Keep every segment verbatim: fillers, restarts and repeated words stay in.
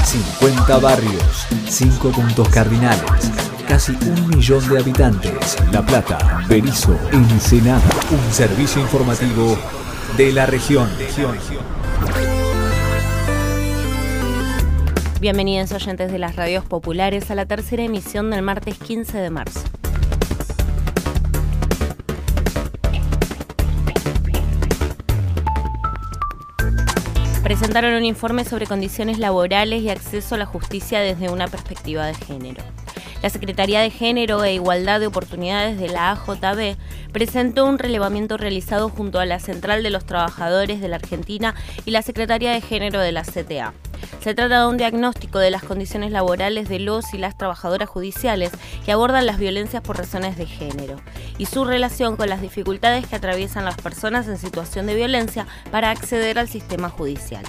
cincuenta barrios, cinco puntos cardinales, casi un millón de habitantes. La Plata, Berisso, Ensenada. Un servicio informativo de la región. Bienvenidos oyentes de las radios populares a la tercera emisión del martes quince de marzo. Presentaron un informe sobre condiciones laborales y acceso a la justicia desde una perspectiva de género. La Secretaría de Género e Igualdad de Oportunidades de la A J B presentó un relevamiento realizado junto a la Central de los Trabajadores de la Argentina y la Secretaría de Género de la C T A. Se trata de un diagnóstico de las condiciones laborales de los y las trabajadoras judiciales que abordan las violencias por razones de género y su relación con las dificultades que atraviesan las personas en situación de violencia para acceder al sistema judicial.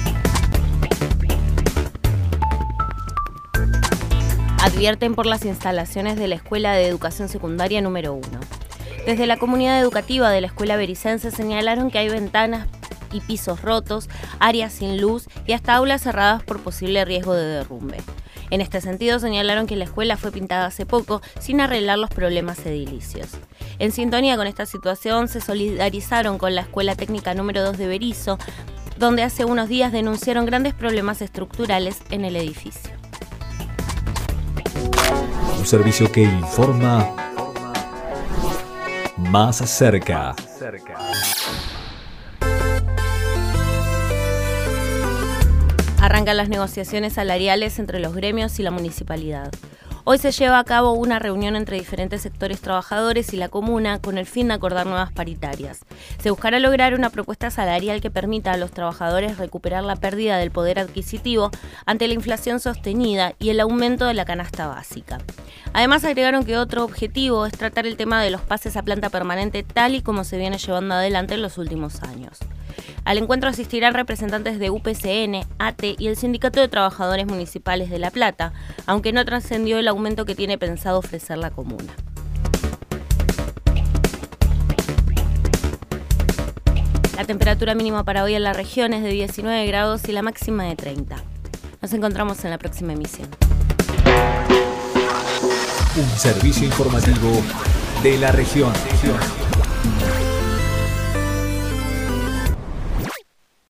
Advierten por las instalaciones de la Escuela de Educación Secundaria número uno. Desde la comunidad educativa de la Escuela Bericense señalaron que hay ventanas y pisos rotos, áreas sin luz y hasta aulas cerradas por posible riesgo de derrumbe. En este sentido señalaron que la escuela fue pintada hace poco sin arreglar los problemas edilicios. En sintonía con esta situación se solidarizaron con la Escuela Técnica número dos de Berisso, donde hace unos días denunciaron grandes problemas estructurales en el edificio. Un servicio que informa más cerca. Arrancan las negociaciones salariales entre los gremios y la municipalidad. Hoy se lleva a cabo una reunión entre diferentes sectores trabajadores y la comuna con el fin de acordar nuevas paritarias. Se buscará lograr una propuesta salarial que permita a los trabajadores recuperar la pérdida del poder adquisitivo ante la inflación sostenida y el aumento de la canasta básica. Además agregaron que otro objetivo es tratar el tema de los pases a planta permanente tal y como se viene llevando adelante en los últimos años. Al encuentro asistirán representantes de U P C N, A T E y el Sindicato de Trabajadores Municipales de La Plata, aunque no trascendió el aumento que tiene pensado ofrecer la comuna. La temperatura mínima para hoy en la región es de diecinueve grados y la máxima de treinta. Nos encontramos en la próxima emisión. Un servicio informativo de la región.